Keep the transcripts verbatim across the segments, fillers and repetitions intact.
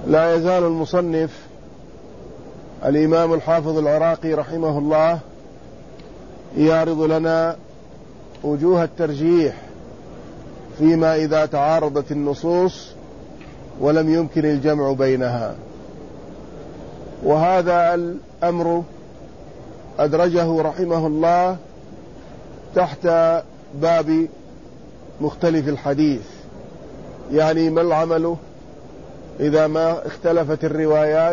لا يزال المصنف الإمام الحافظ العراقي رحمه الله يعرض لنا وجوه الترجيح فيما إذا تعارضت النصوص ولم يمكن الجمع بينها. وهذا الأمر أدرجه رحمه الله تحت باب مختلف الحديث، يعني ما العمل إذا ما اختلفت الروايات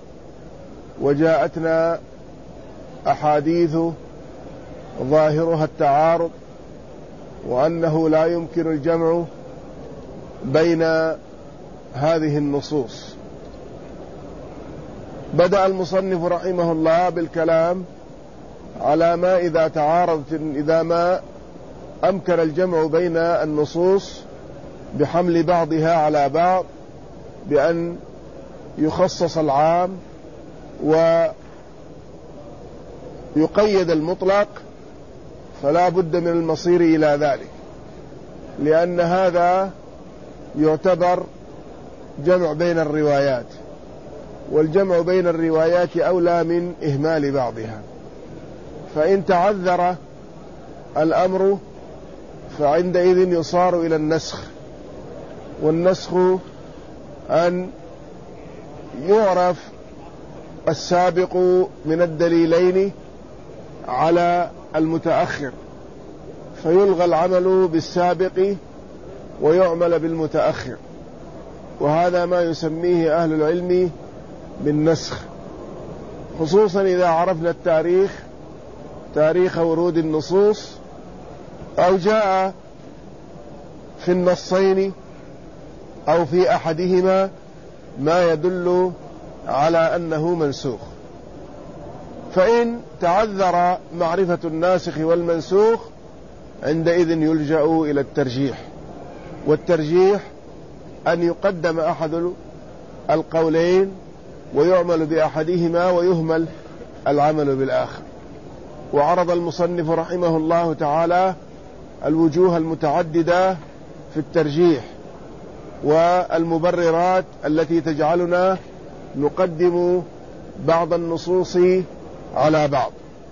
وجاءتنا أحاديث ظاهرها التعارض وأنه لا يمكن الجمع بين هذه النصوص. بدأ المصنف رحمه الله بالكلام على ما إذا تعارضت إذا ما أمكن الجمع بين النصوص بحمل بعضها على بعض بأن يخصص العام ويقيد المطلق، فلا بد من المصير إلى ذلك، لأن هذا يعتبر جمع بين الروايات، والجمع بين الروايات أولى من إهمال بعضها. فإن تعذر الأمر فعندئذ يصار إلى النسخ، والنسخ أن يعرف السابق من الدليلين على المتأخر فيلغى العمل بالسابق ويعمل بالمتأخر، وهذا ما يسميه أهل العلم بالنسخ، خصوصا إذا عرفنا التاريخ تاريخ ورود النصوص أو جاء في النصين أو في أحدهما ما يدل على أنه منسوخ. فإن تعذر معرفة الناسخ والمنسوخ عندئذ يلجأ إلى الترجيح، والترجيح أن يقدم أحد القولين ويعمل بأحدهما ويهمل العمل بالآخر. وعرض المصنف رحمه الله تعالى الوجوه المتعددة في الترجيح والمبررات التي تجعلنا نقدم بعض النصوص على بعض.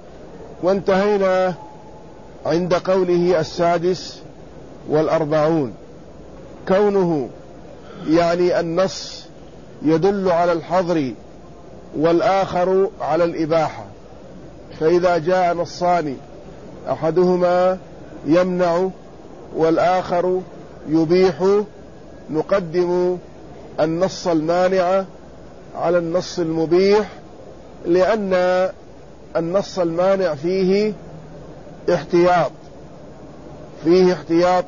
وانتهينا عند قوله السادس والأربعون، كونه يعني النص يدل على الحظر والآخر على الإباحة، فإذا جاء نصان أحدهما يمنع والآخر يبيح نقدم النص المانع على النص المبيح، لأن النص المانع فيه احتياط فيه احتياط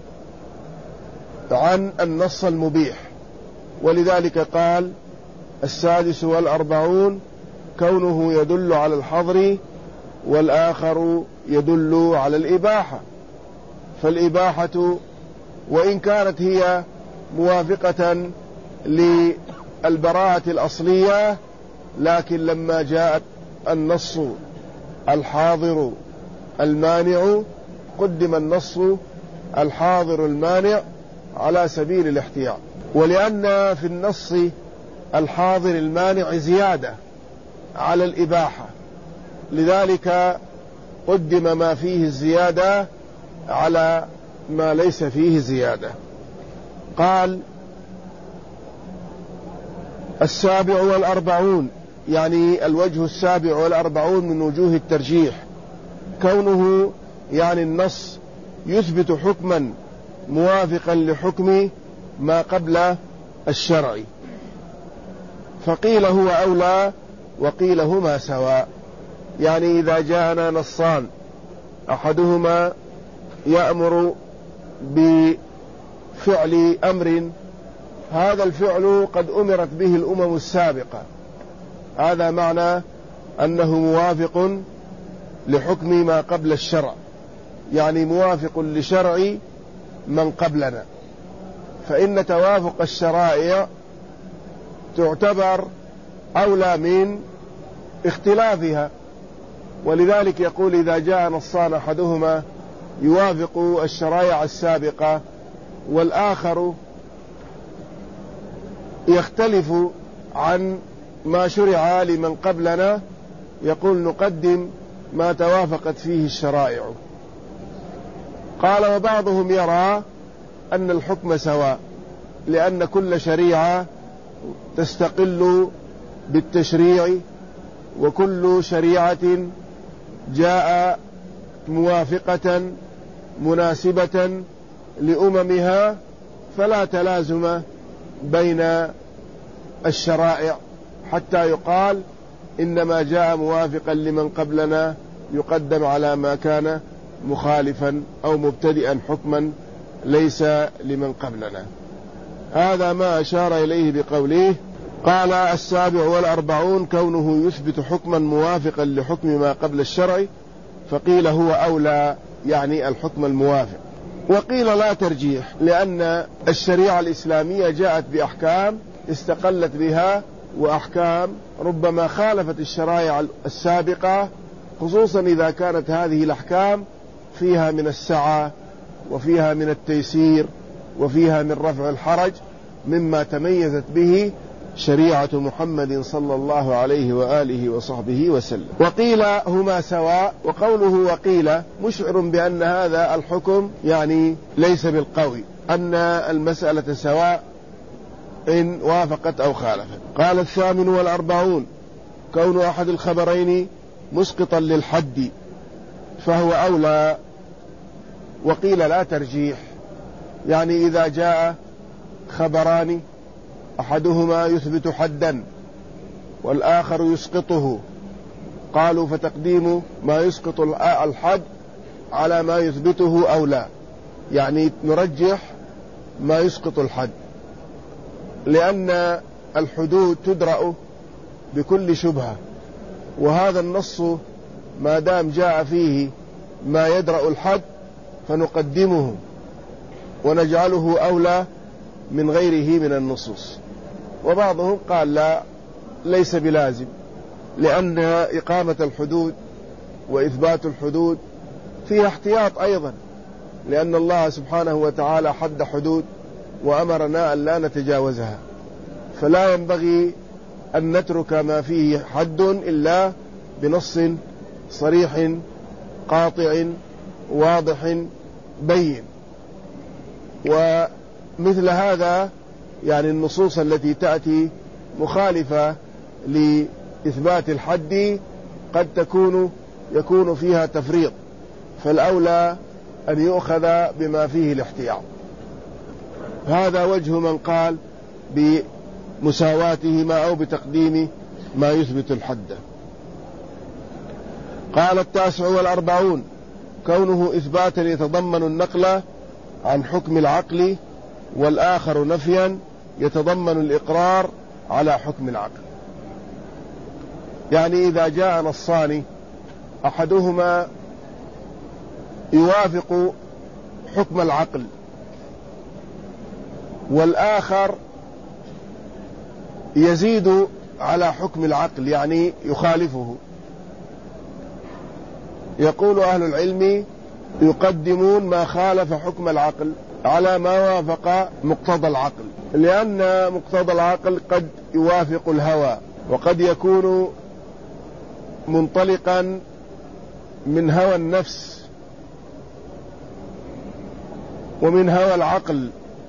عن النص المبيح. ولذلك قال السادس والأربعون كونه يدل على الحظر والآخر يدل على الإباحة. فالإباحة وإن كانت هي موافقة للبراءة الأصلية، لكن لما جاءت النص الحاضر المانع قدم النص الحاضر المانع على سبيل الاحتياط. ولأن في النص الحاضر المانع زيادة على الإباحة، لذلك قدم ما فيه الزيادة على ما ليس فيه زيادة. قال السابع والأربعون، يعني الوجه السابع والأربعون من وجوه الترجيح، كونه يعني النص يثبت حكما موافقا لحكم ما قبل الشرع، فقيل هو أولى وقيل هما سواء. يعني إذا جاءنا نصان أحدهما يأمر بفعل أمر هذا الفعل قد أمرت به الأمم السابقة، هذا معنى أنه موافق لحكم ما قبل الشرع، يعني موافق لشرع من قبلنا. فإن توافق الشرائع تعتبر أولى من اختلافها، ولذلك يقول إذا جاء نصان أحدهما يوافق الشرائع السابقة والآخر يختلف عن ما شرع لمن قبلنا، يقول نقدم ما توافقت فيه الشرائع. قال وبعضهم يرى أن الحكم سواء، لأن كل شريعة تستقل بالتشريع، وكل شريعة جاء موافقة مناسبة لأممها، فلا تلازم بين الشرائع حتى يقال إنما جاء موافقا لمن قبلنا يقدم على ما كان مخالفا أو مبتدئا حكما ليس لمن قبلنا. هذا ما أشار إليه بقوله. قال السابع والأربعون كونه يثبت حكما موافقا لحكم ما قبل الشرع، فقيل هو أولى، يعني الحكم الموافق. وقيل لا ترجيح، لأن الشريعة الإسلامية جاءت بأحكام استقلت بها، وأحكام ربما خالفت الشرائع السابقة، خصوصا إذا كانت هذه الأحكام فيها من السعة وفيها من التيسير وفيها من رفع الحرج، مما تميزت به شريعة محمد صلى الله عليه وآله وصحبه وسلم. وقيل هما سواء، وقوله وقيل مشعر بأن هذا الحكم يعني ليس بالقوي، أن المسألة سواء إن وافقت أو خالفت. قال الثامن والأربعون كون أحد الخبرين مسقطا للحد، فهو أولى. وقيل لا ترجيح، يعني إذا جاء خبران أحدهما يثبت حدا والآخر يسقطه، قالوا فتقديم ما يسقط الحد على ما يثبته أولى، يعني نرجح ما يسقط الحد، لأن الحدود تدرأ بكل شبهة، وهذا النص ما دام جاء فيه ما يدرأ الحد فنقدمه ونجعله أولى من غيره من النصوص. وبعضهم قال لا، ليس بلازم، لأن إقامة الحدود وإثبات الحدود فيها احتياط أيضا، لأن الله سبحانه وتعالى حد حدود وأمرنا أن لا نتجاوزها، فلا ينبغي أن نترك ما فيه حد إلا بنص صريح قاطع واضح بين. ومثل هذا يعني النصوص التي تأتي مخالفة لإثبات الحد قد تكون يكون فيها تفريط، فالأولى أن يؤخذ بما فيه الاحتياط. هذا وجه من قال بمساواتهما أو بتقديم ما يثبت الحد. قال التاسع والأربعون كونه إثباتا يتضمن النقل عن حكم العقل، والآخر نفيا يتضمن الإقرار على حكم العقل. يعني إذا جاء نصان أحدهما يوافق حكم العقل والآخر يزيد على حكم العقل، يعني يخالفه، يقول أهل العلم يقدمون ما خالف حكم العقل على ما وافق مقتضى العقل، لأن مقتضى العقل قد يوافق الهوى، وقد يكون منطلقا من هوى النفس ومن هوى العقل.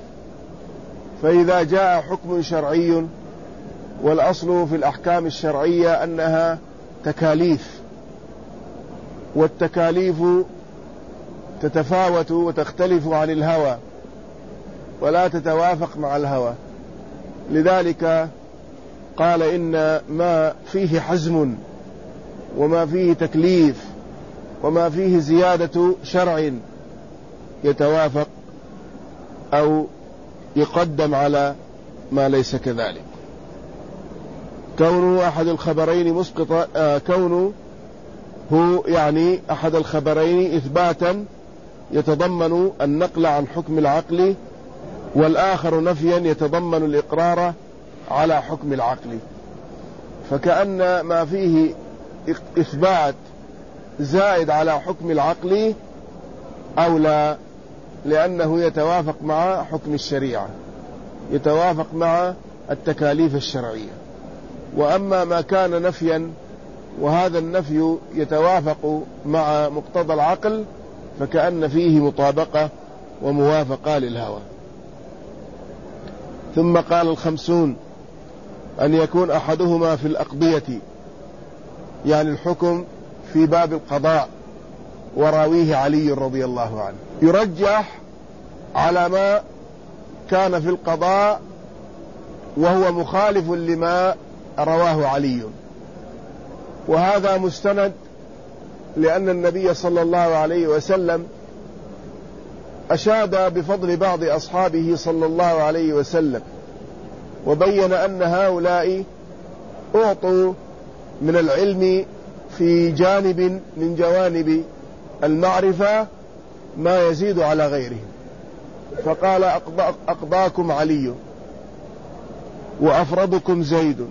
فإذا جاء حكم شرعي، والأصل في الأحكام الشرعية أنها تكاليف، والتكاليف تتفاوت وتختلف عن الهوى ولا تتوافق مع الهوى، لذلك قال إن ما فيه حزم وما فيه تكليف وما فيه زيادة شرع يتوافق أو يقدم على ما ليس كذلك. كونه أحد الخبرين مسقط آه كونه هو يعني أحد الخبرين إثباتا يتضمن النقل عن حكم العقل، والآخر نفيا يتضمن الإقرار على حكم العقل، فكأن ما فيه إثبات زائد على حكم العقل أولى، لأنه يتوافق مع حكم الشريعة، يتوافق مع التكاليف الشرعية. وأما ما كان نفيا وهذا النفي يتوافق مع مقتضى العقل فكأن فيه مطابقة وموافقة للهوى. ثم قال الخمسون أن يكون أحدهما في الأقضية، يعني الحكم في باب القضاء، وراويه علي رضي الله عنه. يرجح على ما كان في القضاء وهو مخالف لما رواه علي، وهذا مستند لأن النبي صلى الله عليه وسلم أشاد بفضل بعض أصحابه صلى الله عليه وسلم، وبين أن هؤلاء أعطوا من العلم في جانب من جوانب المعرفة ما يزيد على غيرهم، فقال أقضاكم علي وأفرضكم زيد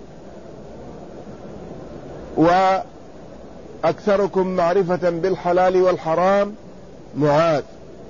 وأكثركم معرفة بالحلال والحرام معاذ.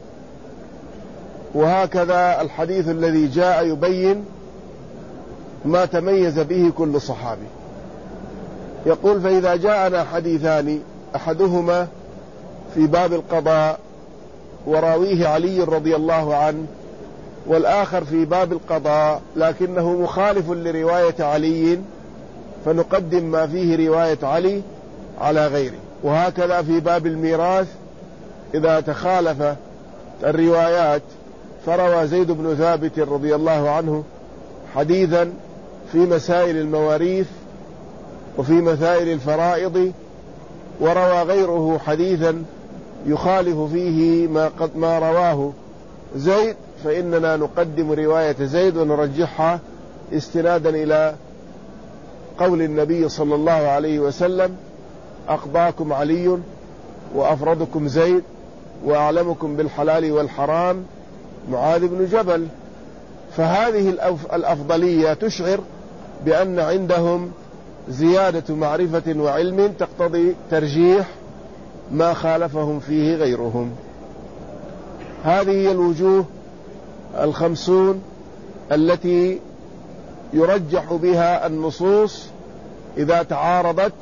وهكذا الحديث الذي جاء يبين ما تميز به كل صحابي. يقول: فإذا جاءنا حديثان أحدهما في باب القضاء وراويه علي رضي الله عنه، والآخر في باب القضاء لكنه مخالف لرواية علي، فنقدم ما فيه رواية علي على غيره. وهكذا في باب الميراث إذا تخالف الروايات، فروى زيد بن ثابت رضي الله عنه حديثا في مسائل المواريث وفي مسائل الفرائض، وروى غيره حديثا يخالف فيه ما, قد ما رواه زيد، فإننا نقدم رواية زيد ونرجحها استنادا إلى قول النبي صلى الله عليه وسلم: أقضاكم علي وأفرضكم زيد وأعلمكم بالحلال والحرام معاذ بن جبل. فهذه الأفضلية تشعر بأن عندهم زيادة معرفة وعلم تقتضي ترجيح ما خالفهم فيه غيرهم. هذه هي الوجوه الخمسون التي يرجح بها النصوص إذا تعارضت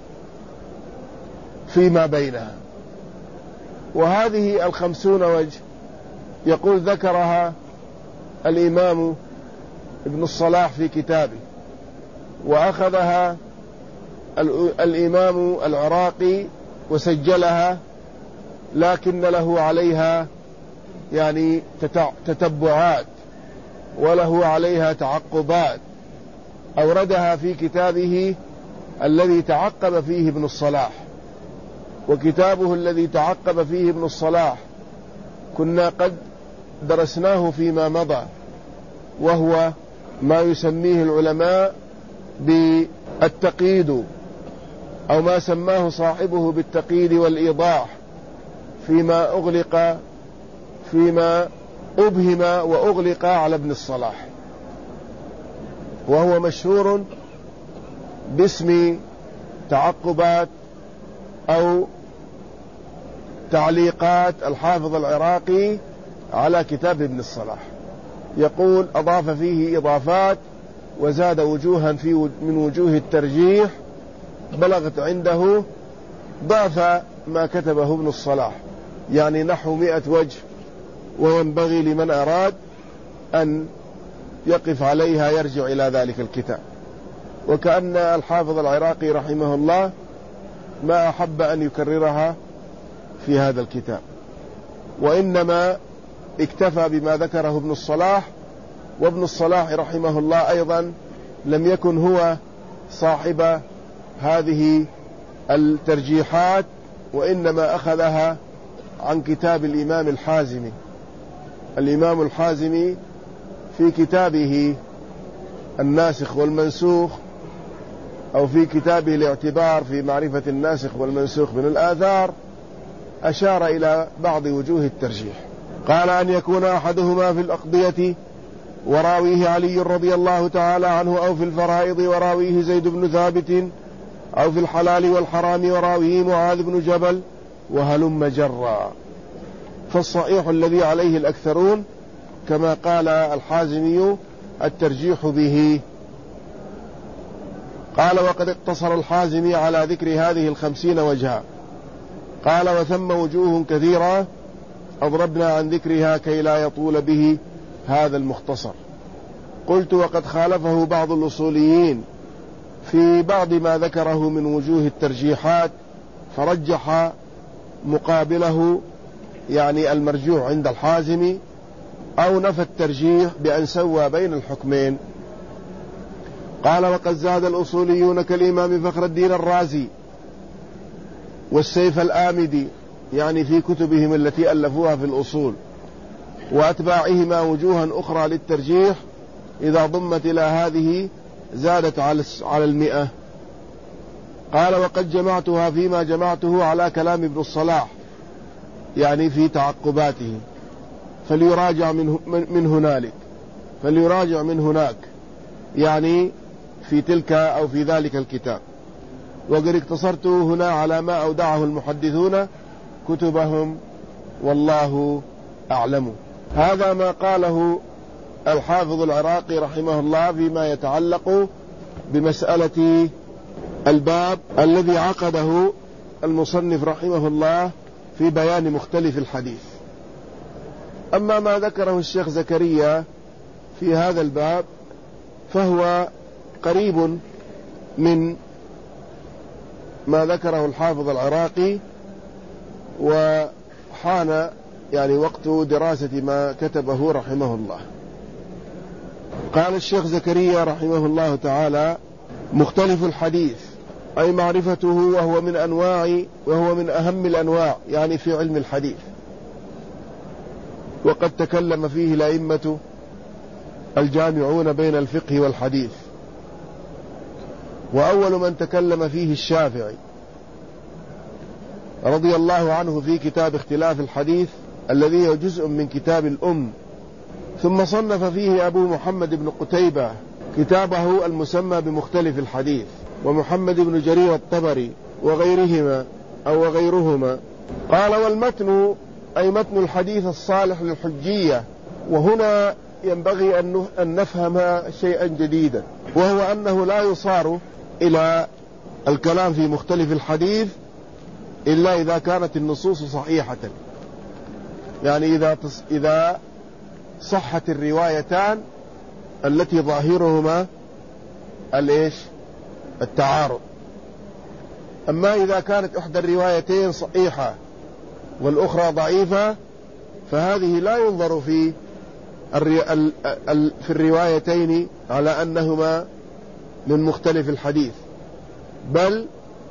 فيما بينها. وهذه الخمسون وجه يقول ذكرها الإمام ابن الصلاح في كتابه، وأخذها الإمام العراقي وسجلها، لكن له عليها يعني تتبعات وله عليها تعقبات، أوردها في كتابه الذي تعقب فيه ابن الصلاح. وكتابه الذي تعقب فيه ابن الصلاح كنا قد درسناه فيما مضى، وهو ما يسميه العلماء بالتقييد، أو ما سماه صاحبه بالتقييد والإيضاح فيما أغلق فيما أبهم وأغلق على ابن الصلاح، وهو مشهور باسم تعقبات أو تعليقات الحافظ العراقي على كتاب ابن الصلاح. يقول: أضاف فيه إضافات وزاد وجوها في من وجوه الترجيح بلغت عنده ضعف ما كتبه ابن الصلاح، يعني نحو مئة وجه، وينبغي لمن أراد أن يقف عليها يرجع إلى ذلك الكتاب. وكأن الحافظ العراقي رحمه الله ما أحب أن يكررها في هذا الكتاب، وإنما اكتفى بما ذكره ابن الصلاح. وابن الصلاح رحمه الله أيضا لم يكن هو صاحب هذه الترجيحات، وإنما أخذها عن كتاب الإمام الحازمي. الإمام الحازمي في كتابه الناسخ والمنسوخ، أو في كتابه الاعتبار في معرفة الناسخ والمنسوخ من الآثار، أشار إلى بعض وجوه الترجيح. قال: أن يكون أحدهما في الأقضية وراويه علي رضي الله تعالى عنه، أو في الفرائض وراويه زيد بن ثابت، أو في الحلال والحرام وراويه معاذ بن جبل، وهلم جرا. فالصحيح الذي عليه الأكثرون كما قال الحازمي الترجيح به قال وقد اقتصر الحازمي على ذكر هذه الخمسين وجها. قال وثم وجوه كثيرة أضربنا عن ذكرها كي لا يطول به هذا المختصر. قلت وقد خالفه بعض الأصوليين في بعض ما ذكره من وجوه الترجيحات، فرجح مقابله يعني المرجوح عند الحازمي، أو نفى الترجيح بأن سوى بين الحكمين. قال وقد زاد الأصوليون كالإمام فخر الدين الرازي والسيف الآمدي يعني في كتبهم التي ألفوها في الأصول، وأتباعهما وجوها أخرى للترجيح إذا ضمت إلى هذه زادت على المئة. قال وقد جمعتها فيما جمعته على كلام ابن الصلاح يعني في تعقباته، فليراجع من, من هنالك فليراجع من هناك يعني في تلك أو في ذلك الكتاب. وقد اقتصرت هنا على ما أودعه المحدثون كتبهم والله أعلم. هذا ما قاله الحافظ العراقي رحمه الله فيما يتعلق بمسألة الباب الذي عقده المصنف رحمه الله في بيان مختلف الحديث. أما ما ذكره الشيخ زكريا في هذا الباب فهو قريب من ما ذكره الحافظ العراقي، وحان يعني وقت دراسة ما كتبه رحمه الله. قال الشيخ زكريا رحمه الله تعالى مختلف الحديث أي معرفته، وهو من أنواع وهو من أهم الأنواع يعني في علم الحديث، وقد تكلم فيه الأئمة الجامعون بين الفقه والحديث. وأول من تكلم فيه الشافعي رضي الله عنه في كتاب اختلاف الحديث الذي هو جزء من كتاب الأم، ثم صنف فيه أبو محمد بن قتيبة كتابه المسمى بمختلف الحديث، ومحمد بن جرير الطبري وغيرهما أو غيرهما. قال والمتن أي متن الحديث الصالح للحجية. وهنا ينبغي أن نفهم شيئا جديدا، وهو أنه لا يصار إلى الكلام في مختلف الحديث إلا إذا كانت النصوص صحيحة، يعني إذا إذا صحت الروايتان التي ظاهرهما الإيش التعارض. أما إذا كانت إحدى الروايتين صحيحة والأخرى ضعيفة فهذه لا ينظر في في الروايتين على أنهما من مختلف الحديث، بل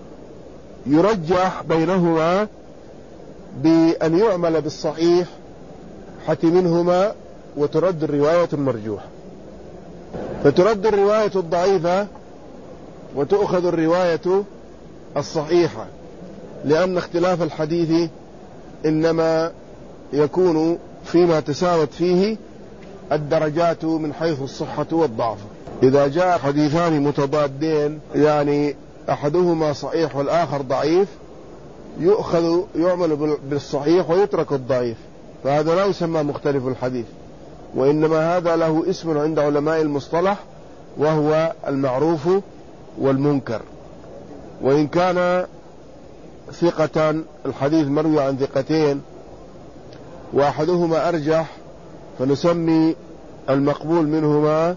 يرجح بينهما بأن يعمل بالصحيح حتى منهما وترد الرواية المرجوحة، فترد الرواية الضعيفة وتأخذ الرواية الصحيحة، لأن اختلاف الحديث إنما يكون فيما تساوت فيه الدرجات من حيث الصحة والضعف. إذا جاء حديثان متضادين يعني أحدهما صحيح والآخر ضعيف يؤخذ يعمل بالصحيح ويترك الضعيف، فهذا لا يسمى مختلف الحديث، وإنما هذا له اسم عند علماء المصطلح وهو المعروف والمنكر. وإن كان ثقة الحديث مروي عن ثقتين وأحدهما أرجح فنسمي المقبول منهما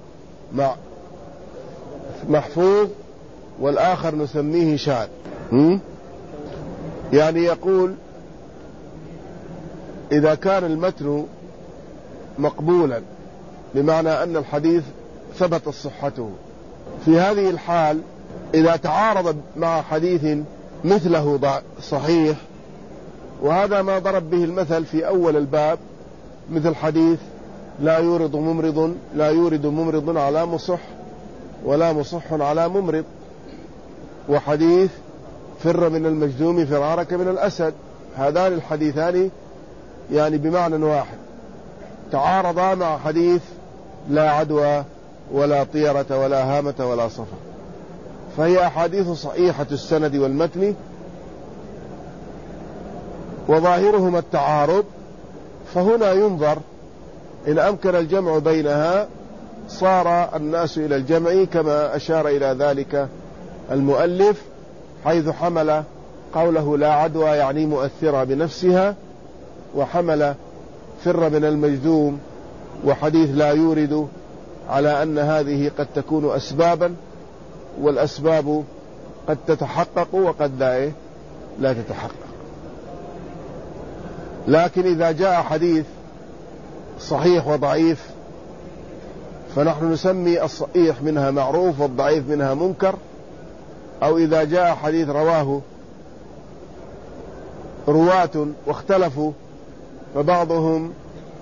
محفوظ والآخر نسميه شاذ. يعني يقول إذا كان المتن مقبولا بمعنى أن الحديث ثبت صحته، في هذه الحال إذا تعارض مع حديث مثله صحيح، وهذا ما ضرب به المثل في أول الباب، مثل حديث لا يورد ممرض لا يورد ممرض على مصح ولا مصح على ممرض، وحديث فر من المجذوم فرارك من الأسد. هذان الحديثان يعني بمعنى واحد تعارضا مع حديث لا عدوى ولا طيرة ولا هامة ولا صفا، فهي أحاديث صحيحة السند والمتن وظاهرهما التعارض، فهنا ينظر إن أمكن الجمع بينها صار الناس إلى الجمع كما أشار إلى ذلك المؤلف، حيث حمل قوله لا عدوى يعني مؤثرة بنفسها، وحمل فر من المجذوم وحديث لا يورد على أن هذه قد تكون أسبابا، والأسباب قد تتحقق وقد لا, لا تتحقق. لكن إذا جاء حديث صحيح وضعيف فنحن نسمي الصحيح منها معروف والضعيف منها منكر، أو إذا جاء حديث رواه رواة واختلفوا فبعضهم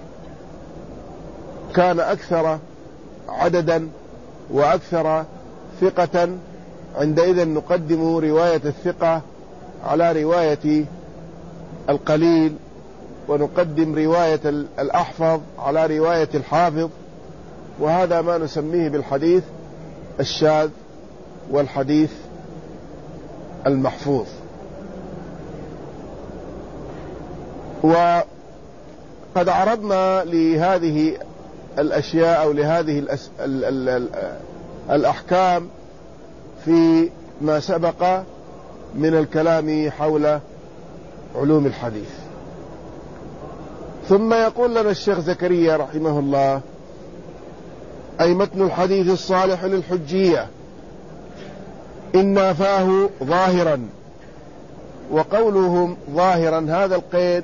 كان أكثر عددا وأكثر ثقة، عندئذ نقدم رواية الثقة على رواية القليل، ونقدم رواية الأحفظ على رواية الحافظ، وهذا ما نسميه بالحديث الشاذ والحديث المحفوظ. وقد عرضنا لهذه الأشياء أو لهذه الأس... ال... ال... ال... الأحكام في ما سبق من الكلام حول علوم الحديث. ثم يقول لنا الشيخ زكريا رحمه الله: أي متن الحديث الصالح للحجية إن نافاه ظاهرا. وقولهم ظاهرا هذا القيد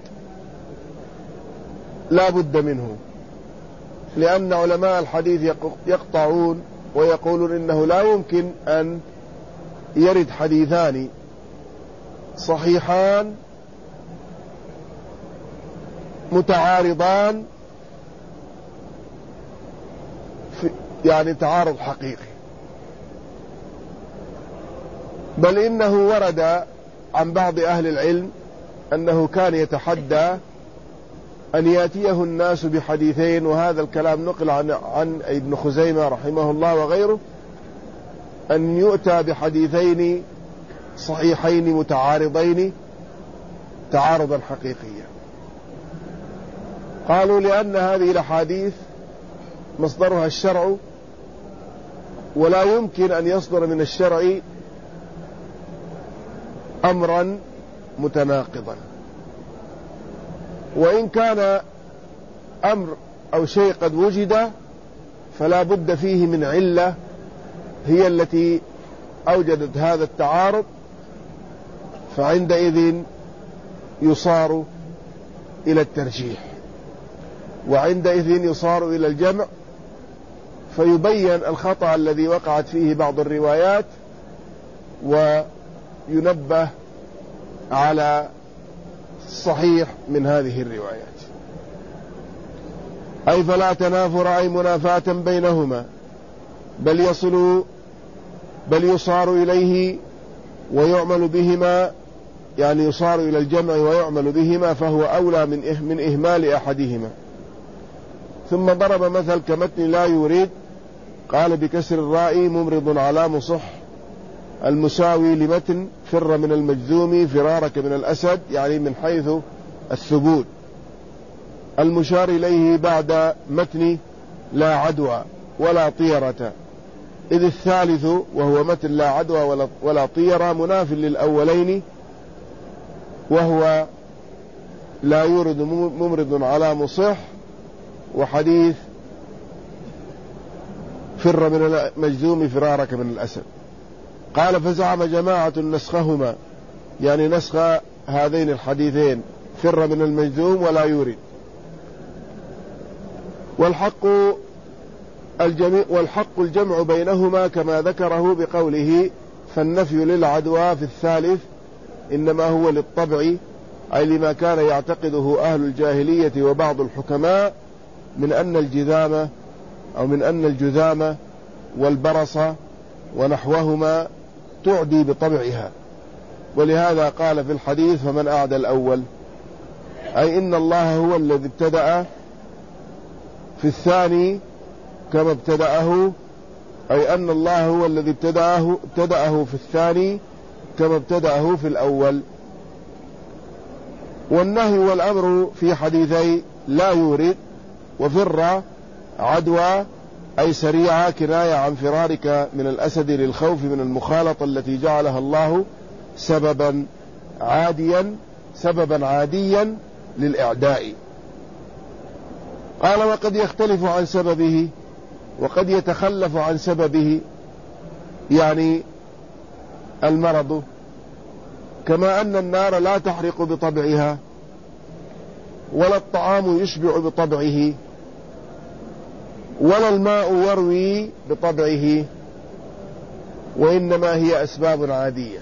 لا بد منه، لأن علماء الحديث يقطعون ويقولون إنه لا يمكن أن يرد حديثان صحيحان متعارضان في يعني تعارض حقيقي، بل إنه ورد عن بعض أهل العلم أنه كان يتحدى أن يأتيه الناس بحديثين، وهذا الكلام نقل عن, عن ابن خزيمة رحمه الله وغيره، أن يؤتى بحديثين صحيحين متعارضين تعارضا حقيقيا. قالوا لأن هذه الأحاديث مصدرها الشرع، ولا يمكن أن يصدر من الشرع أمرا متناقضا، وإن كان أمر أو شيء قد وجد فلا بد فيه من علة هي التي أوجدت هذا التعارض، فعندئذ يصار إلى الترجيح، وعندئذ يصار إلى الجمع، فيبين الخطأ الذي وقعت فيه بعض الروايات وينبه على الصحيح من هذه الروايات. أي فلا تنافر أي منافاة بينهما، بل يصل بل يصار إليه ويعمل بهما، يعني يصار إلى الجمع ويعمل بهما، فهو أولى من من إهمال أحدهما. ثم ضرب مثل كمتن لا يريد، قال بكسر الراء ممرض على مصح المساوي لمتن فر من المجذوم فرارك من الأسد، يعني من حيث الثبوت، المشار إليه بعد متن لا عدوى ولا طيرة، إذ الثالث وهو متن لا عدوى ولا, ولا طيرة مناف للأولين، وهو لا يورد ممرض على مصح وحديث فر من المجذوم فرارك من الأسد. قال فزعم جماعة نسخهما، يعني نسخ هذين الحديثين فر من المجذوم ولا يورد. والحق الجميع والحق الجمع بينهما كما ذكره بقوله فالنفي للعدوى في الثالث إنما هو للطبع، أي لما كان يعتقده أهل الجاهلية وبعض الحكماء من أن الجذامة أو من أن الجذامة والبرص ونحوهما تعدي بطبعها، ولهذا قال في الحديث فمن أعدى الأول، أي إن الله هو الذي ابتدأ في الثاني كما ابتدأه، أي أن الله هو الذي ابتدأه, ابتدأه في الثاني كما ابتدأه في الأول. والنهي والأمر في حديثي لا يورد وفر عدوى أي سريعة كناية عن فرارك من الأسد للخوف من المخالطة التي جعلها الله سببا عاديا سببا عاديا للإعداء. قال وقد يختلف عن سببه وقد يتخلف عن سببه، يعني المرض، كما أن النار لا تحرق بطبعها ولا الطعام يشبع بطبعه ولا الماء يروي بطبعه، وإنما هي أسباب عادية.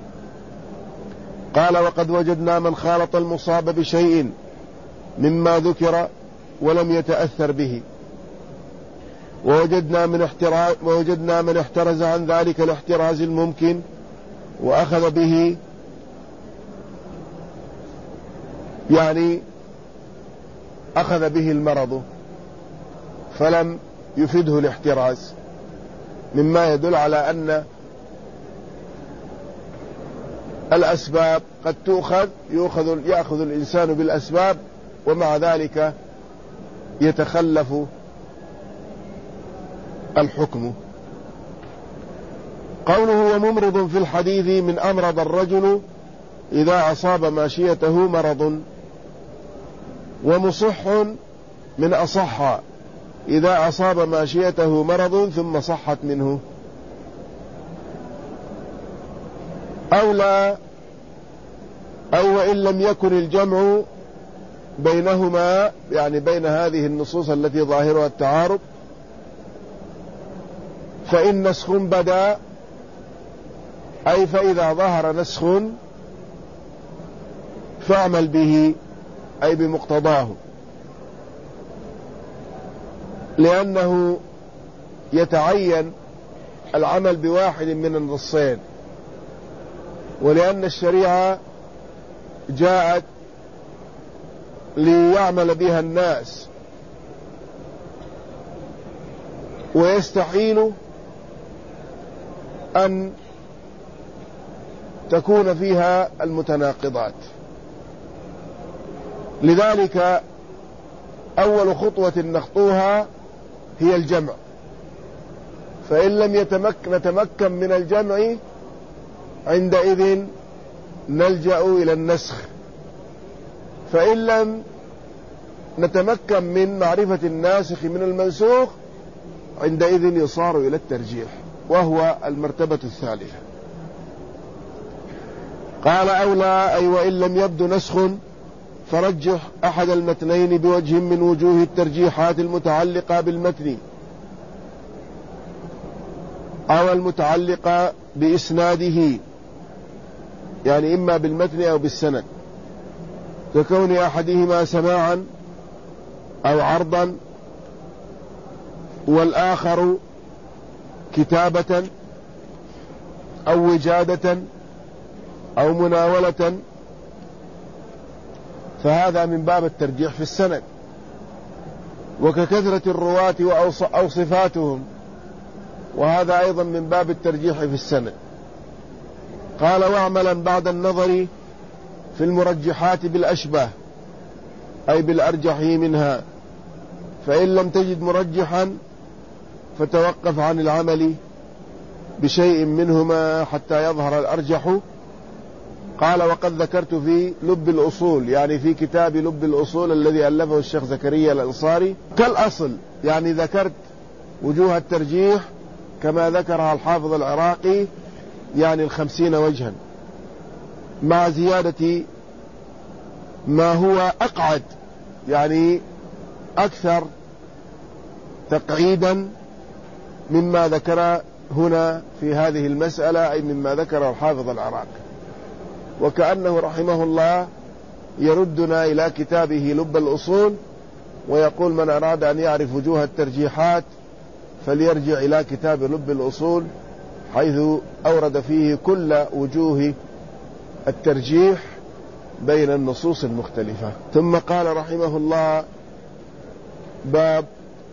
قال وقد وجدنا من خالط المصاب بشيء مما ذكر ولم يتأثر به، ووجدنا من احتراز ووجدنا من احترز عن ذلك الاحتراز الممكن وأخذ به، يعني أخذ به المرض فلم يفده الاحتراز، مما يدل على أن الأسباب قد تؤخذ يأخذ, يأخذ الإنسان بالأسباب ومع ذلك يتخلف الحكم. قوله وممرض في الحديث من أمرض الرجل إذا أصاب ماشيته مرض، ومصح من أصح إذا أصاب ماشيته مرض ثم صحت منه. أو لا أو وإن لم يكن الجمع بينهما، يعني بين هذه النصوص التي ظاهرها التعارض، فإن نسخ بدا، أي فإذا ظهر نسخ فاعمل به، أي بمقتضاه، لأنه يتعين العمل بواحد من النصين، ولأن الشريعة جاءت ليعمل بها الناس، ويستحيل أن تكون فيها المتناقضات. لذلك أول خطوة نخطوها هي الجمع، فإن لم يتمكن نتمكن من الجمع عندئذ نلجأ إلى النسخ، فإن لم نتمكن من معرفة الناسخ من المنسوخ عندئذ يصار إلى الترجيح، وهو المرتبة الثالثة. قال أولى أي وإن لم يبدو نسخ فرجح أحد المتنين بوجه من وجوه الترجيحات المتعلقة بالمتن أو المتعلقة بإسناده، يعني إما بالمتن أو بالسند، ككون أحدهما سماعا أو عرضا والآخر كتابة أو وجادة أو مناولة، فهذا من باب الترجيح في السند. وككثرة الرواة أو صفاتهم، وهذا أيضا من باب الترجيح في السند. قال واعملا بعد النظر في المرجحات بالأشبه، أي بالأرجح منها، فإن لم تجد مرجحا فتوقف عن العمل بشيء منهما حتى يظهر الأرجح. قال وقد ذكرت في لب الأصول، يعني في كتاب لب الأصول الذي ألفه الشيخ زكريا الأنصاري، كالأصل، يعني ذكرت وجوه الترجيح كما ذكرها الحافظ العراقي، يعني الخمسين وجها، مع زيادة ما هو أقعد، يعني أكثر تقعيدا مما ذكر هنا في هذه المسألة، أي مما ذكر الحافظ العراقي. وكأنه رحمه الله يردنا إلى كتابه لب الأصول ويقول من أراد أن يعرف وجوه الترجيحات فليرجع إلى كتاب لب الأصول، حيث أورد فيه كل وجوه الترجيح بين النصوص المختلفة. ثم قال رحمه الله باب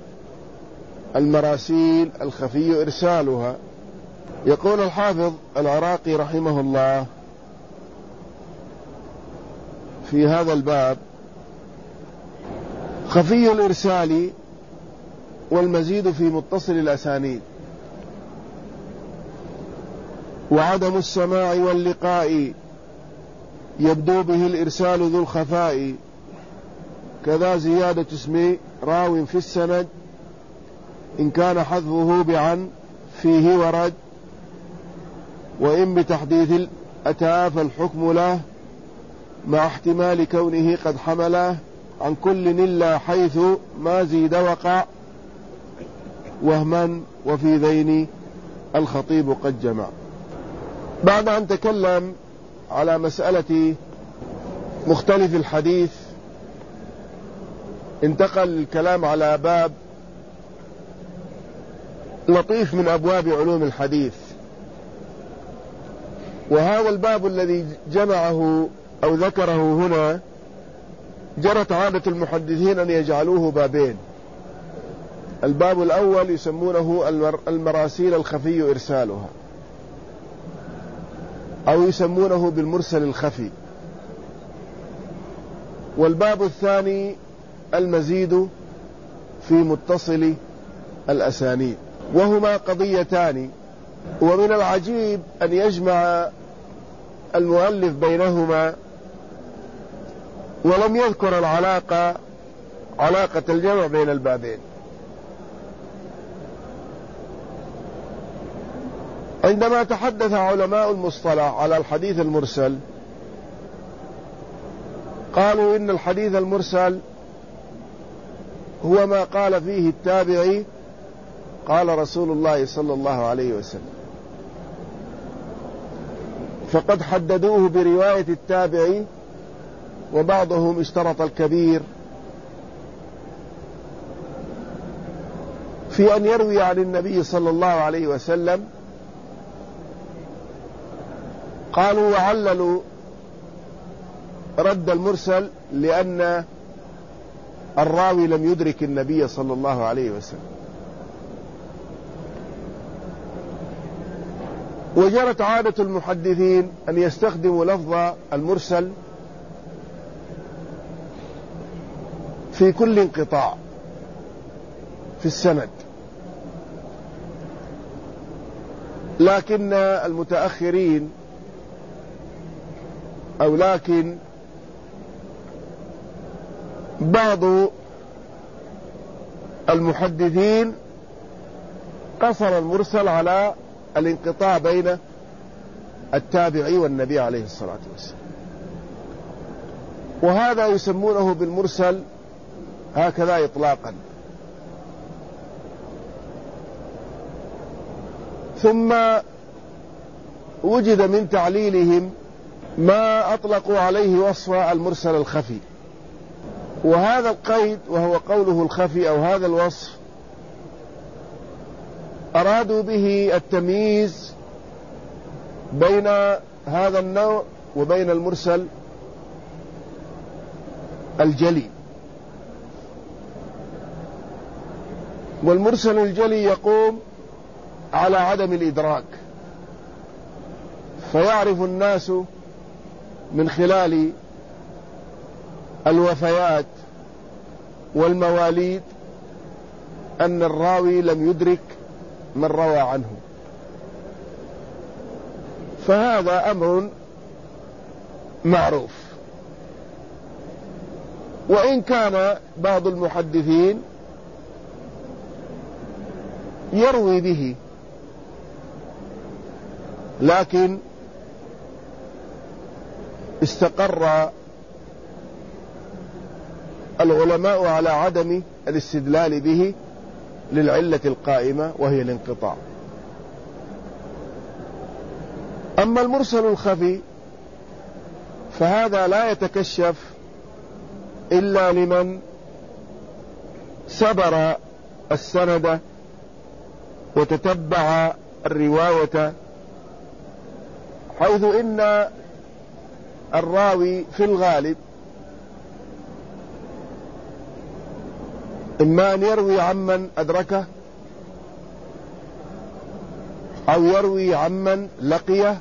المراسيل الخفي إرسالها. يقول الحافظ العراقي رحمه الله في هذا الباب: خفي الإرسال والمزيد في متصل الأسانيد. وعدم السماع واللقاء يبدو به الإرسال ذو الخفاء، كذا زيادة اسم راو في السند إن كان حذفه بعن فيه ورد، وإن بتحديث أتى فالحكم له مع احتمال كونه قد حمله عن كل إلا حيث ما زيد وقع وهما وفي ذين الخطيب قد جمع. بعد أن تكلم على مسألة مختلف الحديث انتقل الكلام على باب لطيف من أبواب علوم الحديث، وهذا الباب الذي جمعه أو ذكره هنا جرت عادة المحدثين أن يجعلوه بابين. الباب الأول يسمونه المراسيل الخفي إرسالها، أو يسمونه بالمرسل الخفي. والباب الثاني المزيد في متصل الأسانيد، وهما قضيتان. ومن العجيب أن يجمع المؤلف بينهما ولم يذكر العلاقة علاقة الجمع بين البابين. عندما تحدث علماء المصطلح على الحديث المرسل قالوا إن الحديث المرسل هو ما قال فيه التابعي قال رسول الله صلى الله عليه وسلم، فقد حددوه برواية التابعي، وبعضهم اشترط الكبير في أن يروي عن النبي صلى الله عليه وسلم. قالوا وعللوا رد المرسل لأن الراوي لم يدرك النبي صلى الله عليه وسلم. وجرت عادة المحدثين أن يستخدموا لفظ المرسل في كل انقطاع في السند، لكن المتأخرين أو لكن بعض المحدثين قصر المرسل على الانقطاع بين التابعي والنبي عليه الصلاة والسلام، وهذا يسمونه بالمرسل هكذا إطلاقا. ثم وجد من تعليلهم ما أطلقوا عليه وصف المرسل الخفي، وهذا القيد وهو قوله الخفي أو هذا الوصف أرادوا به التمييز بين هذا النوع وبين المرسل الجلي. والمرسل الجلي يقوم على عدم الإدراك، فيعرف الناس من خلال الوفيات والمواليد أن الراوي لم يدرك من روى عنه، فهذا أمر معروف. وإن كان بعض المحدثين يروي به، لكن استقر العلماء على عدم الاستدلال به للعلة القائمة وهي الانقطاع. أما المرسل الخفي فهذا لا يتكشف إلا لمن سبر السند وتتبع الرواية، حيث إن الراوي في الغالب إما أن يروي عمن أدركه أو يروي عمن لقيه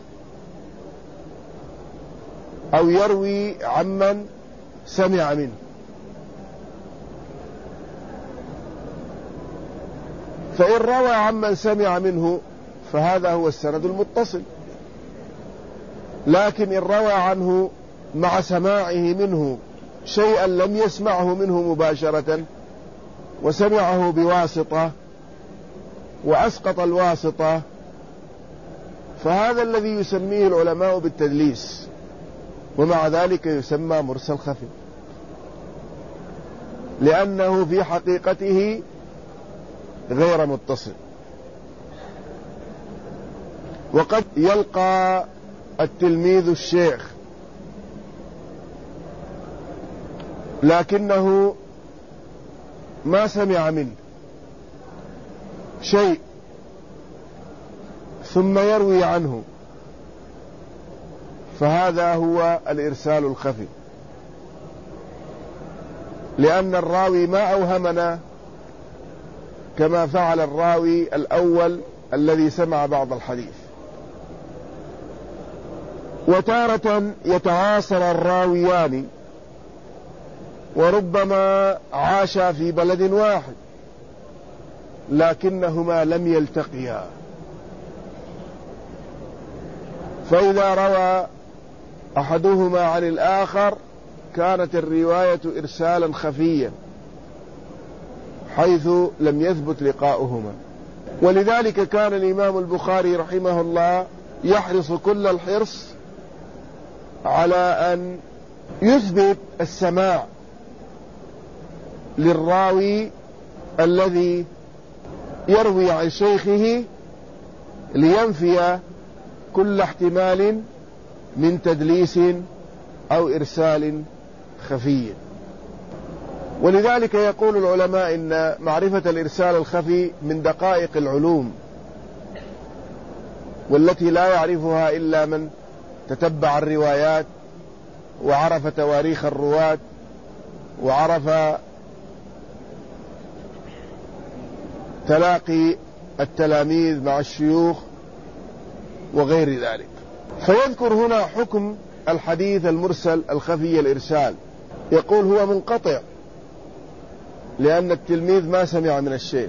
أو يروي عمن سمع منه. فإن روى عمن سمع منه فهذا هو السند المتصل، لكن إن روى عنه مع سماعه منه شيئا لم يسمعه منه مباشرة وسمعه بواسطة وأسقط الواسطة، فهذا الذي يسميه العلماء بالتدليس، ومع ذلك يسمى مرسل خفي، لأنه في حقيقته غير متصل. وقد يلقى التلميذ الشيخ لكنه ما سمع منه شيء ثم يروي عنه، فهذا هو الإرسال الخفي، لأن الراوي ما أوهمنا كما فعل الراوي الأول الذي سمع بعض الحديث. وتارة يتعاصر الراويان وربما عاشا في بلد واحد لكنهما لم يلتقيا، فإذا روى أحدهما عن الآخر كانت الرواية إرسالا خفيا حيث لم يثبت لقاؤهما. ولذلك كان الإمام البخاري رحمه الله يحرص كل الحرص على أن يثبت السماع للراوي الذي يروي عن شيخه لينفي كل احتمال من تدليس أو إرسال خفي. ولذلك يقول العلماء إن معرفة الإرسال الخفي من دقائق العلوم، والتي لا يعرفها إلا من تتبع الروايات وعرف تواريخ الرواة وعرف تلاقي التلاميذ مع الشيوخ وغير ذلك. فيذكر هنا حكم الحديث المرسل الخفي الإرسال، يقول هو منقطع لأن التلميذ ما سمع من الشيخ،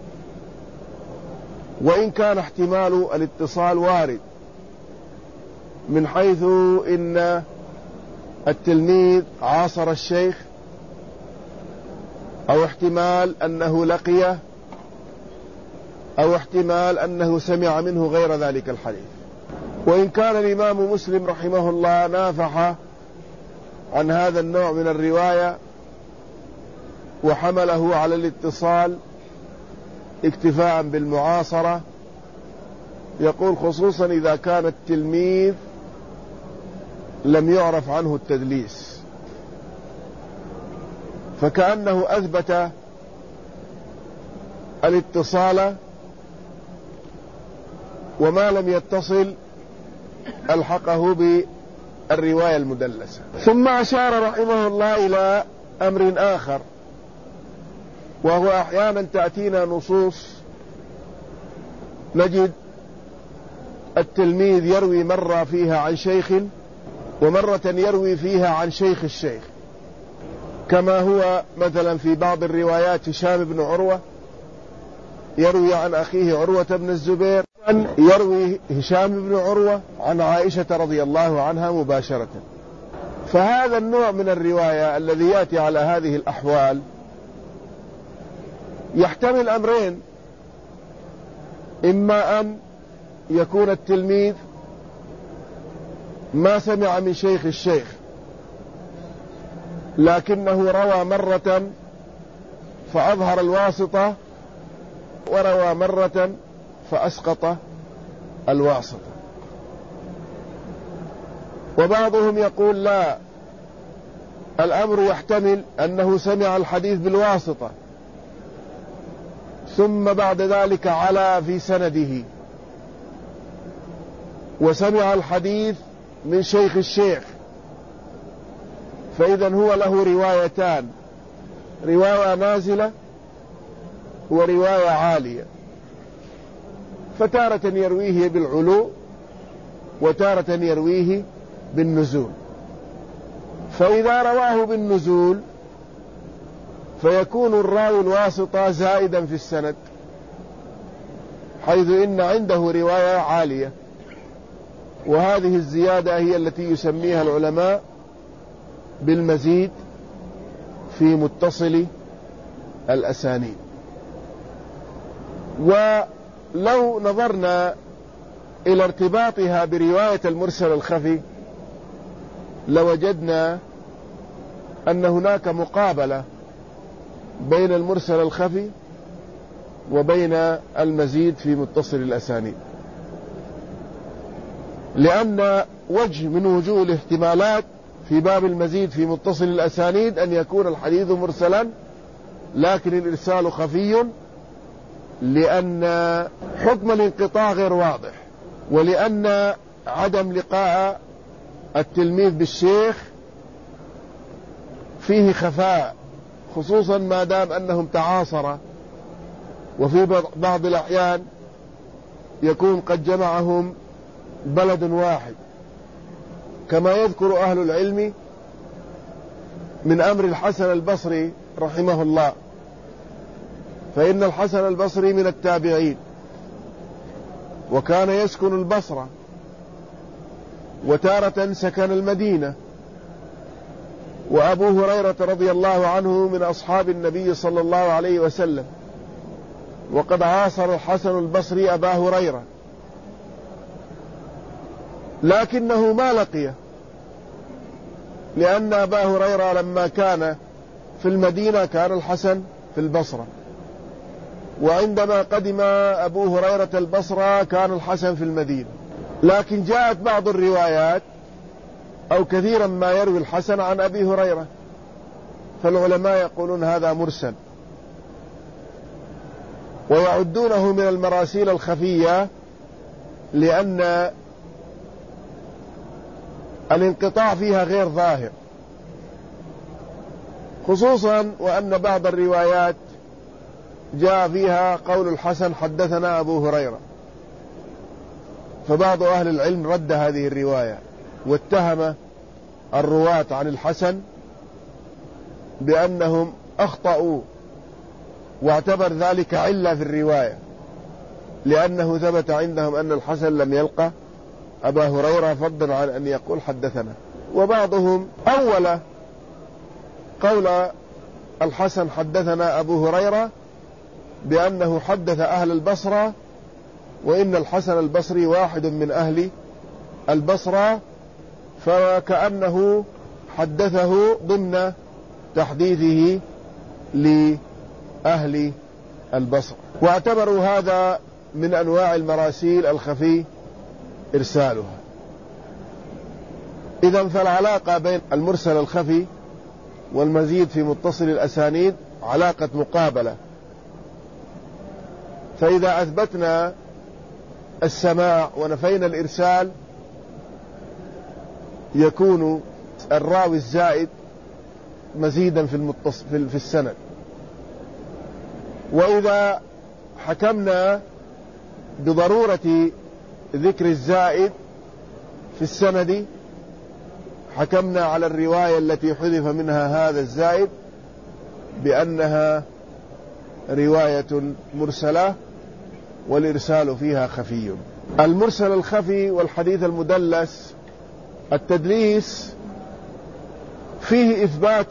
وإن كان احتمال الاتصال وارد من حيث إن التلميذ عاصر الشيخ، أو احتمال أنه لقيه، أو احتمال أنه سمع منه غير ذلك الحديث. وإن كان الإمام مسلم رحمه الله نافح عن هذا النوع من الرواية وحمله على الاتصال اكتفاء بالمعاصرة، يقول خصوصا إذا كان التلميذ لم يعرف عنه التدليس، فكأنه أثبت الاتصال وما لم يتصل ألحقه بالرواية المدلسة. ثم أشار رحمه الله إلى أمر آخر، وهو أحيانا تأتينا نصوص نجد التلميذ يروي مرة فيها عن شيخ ومرة يروي فيها عن شيخ الشيخ، كما هو مثلا في بعض الروايات هشام بن عروة يروي عن أخيه عروة بن الزبير، يروي هشام بن عروة عن عائشة رضي الله عنها مباشرة. فهذا النوع من الرواية الذي يأتي على هذه الأحوال يحتمل أمرين: إما أن يكون التلميذ ما سمع من شيخ الشيخ لكنه روى مرة فأظهر الواسطة، وروى مرة فأسقط الواسطة. وبعضهم يقول لا، الأمر يحتمل أنه سمع الحديث بالواسطة ثم بعد ذلك علا في سنده وسمع الحديث من شيخ الشيخ، فإذا هو له روايتان: رواية نازلة ورواية عالية، فتارة يرويه بالعلو وتارة يرويه بالنزول. فإذا رواه بالنزول فيكون الراوي الواسطة زائدا في السند، حيث إن عنده رواية عالية، وهذه الزيادة هي التي يسميها العلماء بالمزيد في متصل الأسانيد. ولو نظرنا إلى ارتباطها برواية المرسل الخفي لوجدنا أن هناك مقابلة بين المرسل الخفي وبين المزيد في متصل الأسانيد، لأن وجه من وجوه الاحتمالات في باب المزيد في متصل الأسانيد أن يكون الحديث مرسلا لكن الإرسال خفي، لأن حكم الانقطاع غير واضح، ولأن عدم لقاء التلميذ بالشيخ فيه خفاء، خصوصا ما دام أنهم تعاصرا، وفي بعض الأحيان يكون قد جمعهم بلد واحد، كما يذكر أهل العلم من أمر الحسن البصري رحمه الله، فإن الحسن البصري من التابعين، وكان يسكن البصرة، وتارة سكن المدينة. وأبو هريرة رضي الله عنه من أصحاب النبي صلى الله عليه وسلم، وقد عاصر الحسن البصري أبا هريرة، لكنه ما لقيه، لأن أبا هريرة لما كان في المدينة كان الحسن في البصرة، وعندما قدم أبو هريرة البصرة كان الحسن في المدينة. لكن جاءت بعض الروايات أو كثيرا ما يروي الحسن عن أبي هريرة، فالعلماء يقولون هذا مرسل، ويعدونه من المراسيل الخفية، لأن الانقطاع فيها غير ظاهر، خصوصا وأن بعض الروايات جاء فيها قول الحسن حدثنا أبو هريرة، فبعض أهل العلم رد هذه الرواية واتهم الرواة عن الحسن بأنهم أخطأوا، واعتبر ذلك علة في الرواية، لأنه ثبت عندهم أن الحسن لم يلقى أبا هريرة، فضلا عن أن يقول حدثنا. وبعضهم أول قول الحسن حدثنا أبو هريرة بأنه حدث أهل البصرة، وإن الحسن البصري واحد من أهل البصرة، فكأنه حدثه ضمن تحديثه لأهل البصرة، واعتبروا هذا من أنواع المراسيل الخفي إرسالها. إذن فالعلاقة بين المرسل الخفي والمزيد في متصل الأسانيد علاقة مقابلة، فإذا أثبتنا السماع ونفينا الإرسال يكون الراوي الزائد مزيدا في المتصل في السند، وإذا حكمنا بضرورة ذكر الزائد في السند حكمنا على الرواية التي حذف منها هذا الزائد بأنها رواية مرسلة والإرسال فيها خفي. المرسل الخفي والحديث المدلس، التدليس فيه إثبات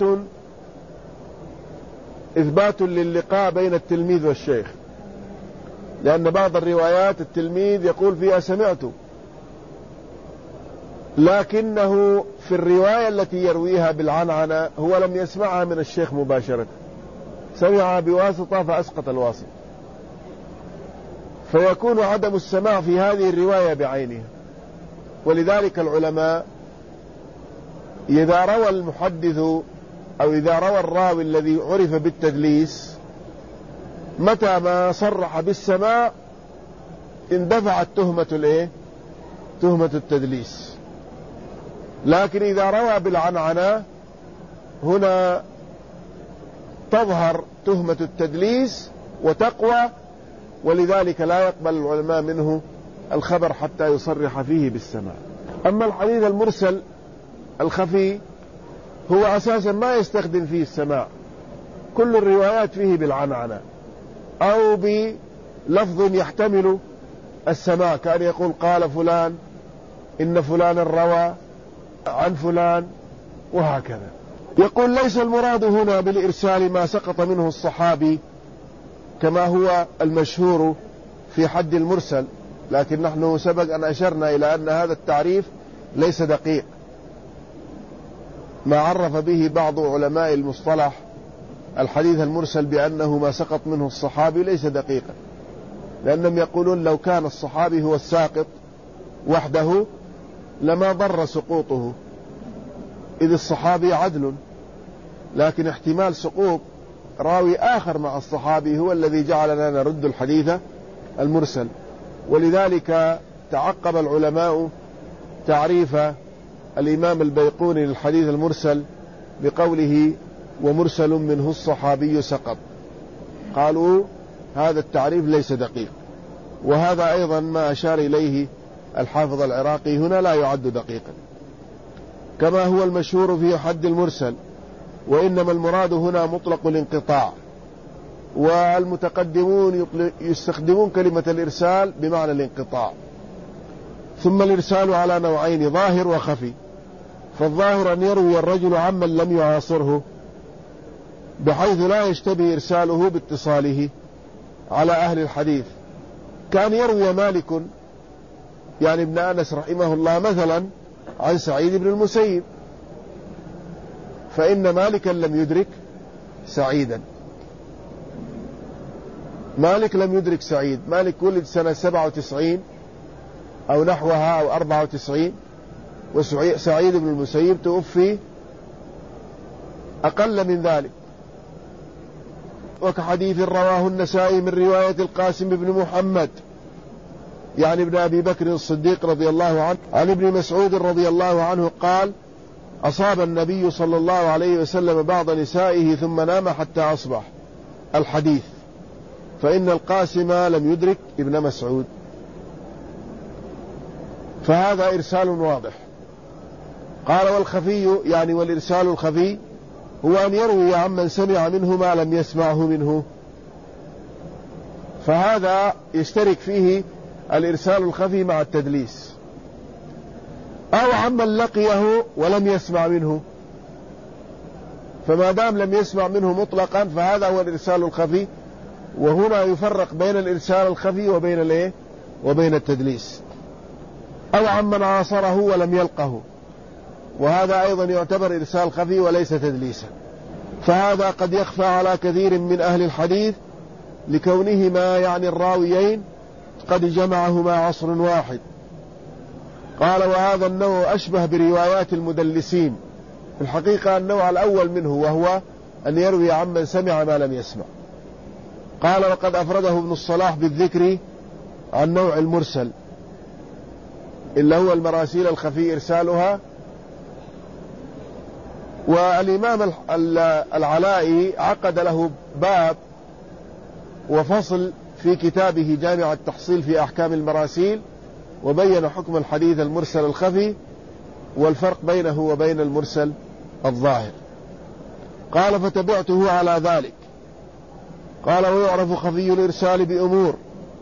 إثبات للقاء بين التلميذ والشيخ، لأن بعض الروايات التلميذ يقول فيها سمعت، لكنه في الرواية التي يرويها بالعنعنة هو لم يسمعها من الشيخ مباشرة، سمعها بواسطة فأسقط الواسطة، فيكون عدم السماع في هذه الرواية بعينها. ولذلك العلماء إذا روى المحدث أو إذا روى الراوي الذي عرف بالتدليس متى ما صرح بالسماع اندفعت تهمة الايه تهمة التدليس، لكن إذا روى بالعنعنة هنا تظهر تهمة التدليس وتقوى، ولذلك لا يقبل العلماء منه الخبر حتى يصرح فيه بالسماع. أما الحديث المرسل الخفي هو أساسا ما يستخدم فيه السماع، كل الروايات فيه بالعنعنة أو لفظ يحتمل السماع، كأن يقول قال فلان، إن فلان روى عن فلان، وهكذا. يقول ليس المراد هنا بالإرسال ما سقط منه الصحابي كما هو المشهور في حد المرسل، لكن نحن سبق أن أشرنا إلى أن هذا التعريف ليس دقيق. ما عرف به بعض علماء المصطلح الحديث المرسل بأنه ما سقط منه الصحابي ليس دقيقا، لأنهم يقولون لو كان الصحابي هو الساقط وحده لما ضر سقوطه، إذ الصحابي عدل، لكن احتمال سقوط راوي آخر مع الصحابي هو الذي جعلنا نرد الحديث المرسل. ولذلك تعقب العلماء تعريف الإمام البيقوني للحديث المرسل بقوله ومرسل منه الصحابي سقط. قالوا هذا التعريف ليس دقيق، وهذا أيضا ما أشار إليه الحافظ العراقي هنا لا يعد دقيقا كما هو المشهور في حد المرسل، وإنما المراد هنا مطلق الانقطاع، والمتقدمون يستخدمون كلمة الإرسال بمعنى الانقطاع. ثم الإرسال على نوعين، ظاهر وخفي. فالظاهر أن يروي الرجل عمن لم يعاصره بحيث لا يشتبه إرساله باتصاله على أهل الحديث، كان يروي مالك يعني ابن أنس رحمه الله مثلا عن سعيد بن المسيب، فإن مالكا لم يدرك سعيدا، مالك لم يدرك سعيد. مالك ولد سنة سبعة وتسعين أو نحوها أو أربعة وتسعين، وسعيد بن المسيب توفي أقل من ذلك. وكحديث رواه النسائي من رواية القاسم بن محمد يعني ابن أبي بكر الصديق رضي الله عنه عن ابن مسعود رضي الله عنه قال أصاب النبي صلى الله عليه وسلم بعض نسائه ثم نام حتى أصبح، الحديث. فإن القاسم لم يدرك ابن مسعود، فهذا إرسال واضح. قال والخفي يعني والإرسال الخفي هو أن يروي عمن سمع منه ما لم يسمعه منه، فهذا يشترك فيه الإرسال الخفي مع التدليس، أو عمن لقيه ولم يسمع منه، فما دام لم يسمع منه مطلقا فهذا هو الإرسال الخفي. وهنا يفرق بين الإرسال الخفي وبين الايه وبين التدليس. أو عمن عاصره ولم يلقه، وهذا أيضا يعتبر إرسال خفي وليس تدليسا، فهذا قد يخفى على كثير من أهل الحديث لكونهما يعني الراويين قد جمعهما عصر واحد. قال وهذا النوع أشبه بروايات المدلسين، في الحقيقة النوع الأول منه وهو أن يروي عمن سمع ما لم يسمع. قال وقد أفرده ابن الصلاح بالذكر عن نوع المرسل، إلا هو المراسيل الخفي إرسالها. والإمام العلائي عقد له باب وفصل في كتابه جامع التحصيل في أحكام المراسيل، وبين حكم الحديث المرسل الخفي والفرق بينه وبين المرسل الظاهر. قال فتبعته على ذلك. قال ويعرف خفي الإرسال بأمور،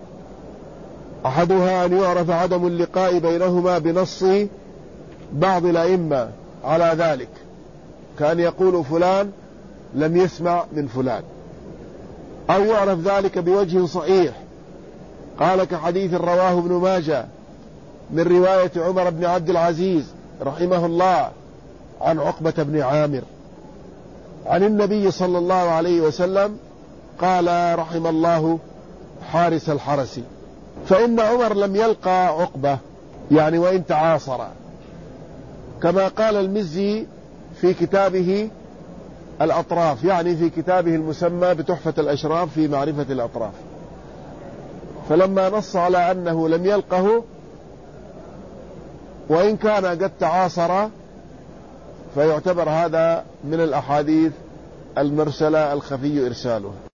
أحدها أن يعرف عدم اللقاء بينهما بنص بعض الأئمة على ذلك، كان يقول فلان لم يسمع من فلان، أو يعرف ذلك بوجه صحيح، قال كحديث رواه ابن ماجه من رواية عمر بن عبد العزيز رحمه الله عن عقبة بن عامر عن النبي صلى الله عليه وسلم قال رحم الله حارس الحرس. فإن عمر لم يلقى عقبة يعني وإن تعاصر، كما قال المزي في كتابه الأطراف، يعني في كتابه المسمى بتحفة الأشراف في معرفة الأطراف، فلما نص على أنه لم يلقه وإن كان قد تعاصر فيعتبر هذا من الأحاديث المرسلة الخفي إرساله.